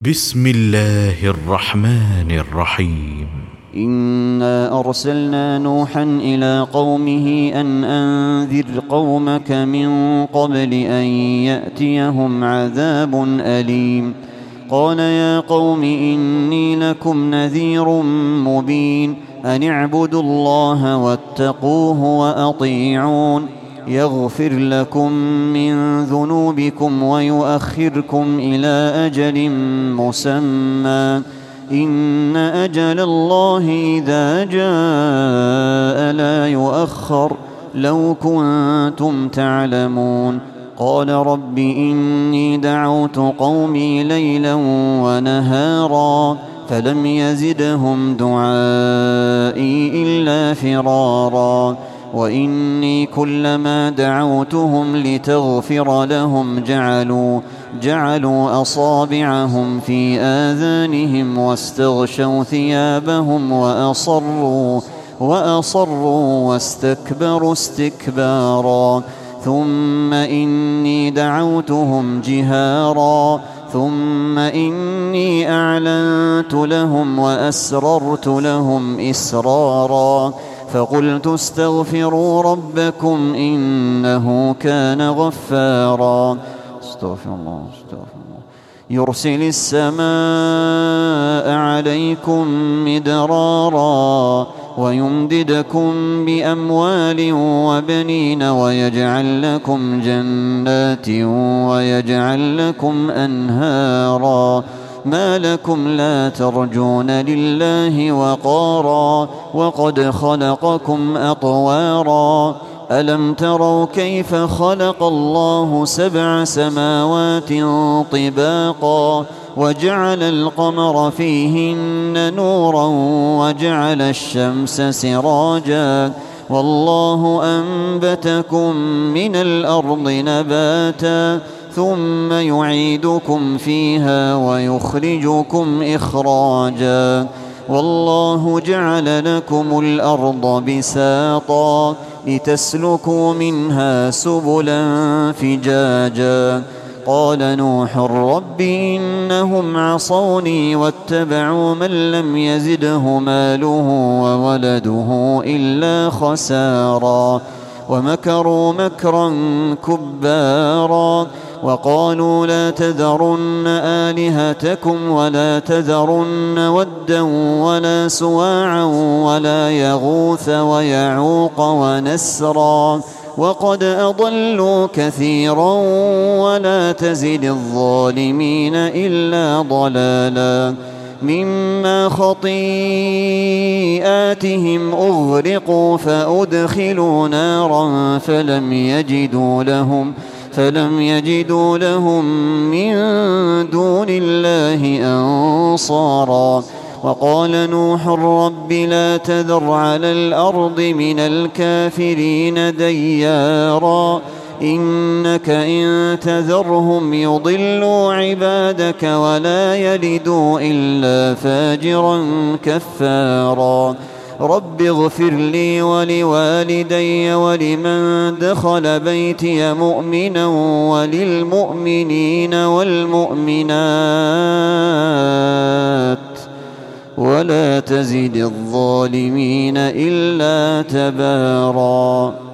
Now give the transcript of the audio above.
بسم الله الرحمن الرحيم. إنا أرسلنا نوحا إلى قومه أن أنذر قومك من قبل أن يأتيهم عذاب أليم. قال يا قوم إني لكم نذير مبين أن اعبدوا الله واتقوه وأطيعون يغفر لكم من ذنوبكم ويؤخركم إلى أجل مسمى إن أجل الله إذا جاء لا يؤخر لو كنتم تعلمون. قال رب إني دعوت قومي ليلا ونهارا فلم يزدهم دعائي إلا فرارا وإني كلما دعوتهم لتغفر لهم جعلوا أصابعهم في آذانهم واستغشوا ثيابهم وأصروا واستكبروا استكبارا ثم إني دعوتهم جهارا ثم إني أعلنت لهم وأسررت لهم إسرارا فقلت استغفروا ربكم إنه كان غفارا. استغفر الله يرسل السماء عليكم مدرارا ويمددكم بأموال وبنين ويجعل لكم جنات ويجعل لكم أنهارا ما لكم لا ترجون لله وقارا وقد خلقكم أطوارا ألم تروا كيف خلق الله 7 سماوات طباقا وجعل القمر فيهن نورا وجعل الشمس سراجا والله أنبتكم من الأرض نباتا ثم يعيدكم فيها ويخرجكم إخراجا والله جعل لكم الأرض بساطا لتسلكوا منها سبلا فجاجا. قال نوح رب إنهم عصوني واتبعوا من لم يزده ماله وولده إلا خسارا ومكروا مكرا كبارا وقالوا لا تذرن آلهتكم ولا تذرن ودا ولا سواعا ولا يغوث ويعوق ونسرا وقد أضلوا كثيرا ولا تزد الظالمين إلا ضلالا مما خطيئاتهم أغرقوا فأدخلوا نارا فلم يجدوا لهم من دون الله أنصارا. وقال نوح رب لا تذر على الأرض من الكافرين ديارا إنك إن تذرهم يضلوا عبادك ولا يلدوا إلا فاجرا كفارا. رب اغفر لي ولوالدي ولمن دخل بيتي مؤمنا وللمؤمنين والمؤمنات ولا تزد الظالمين إلا تبارا.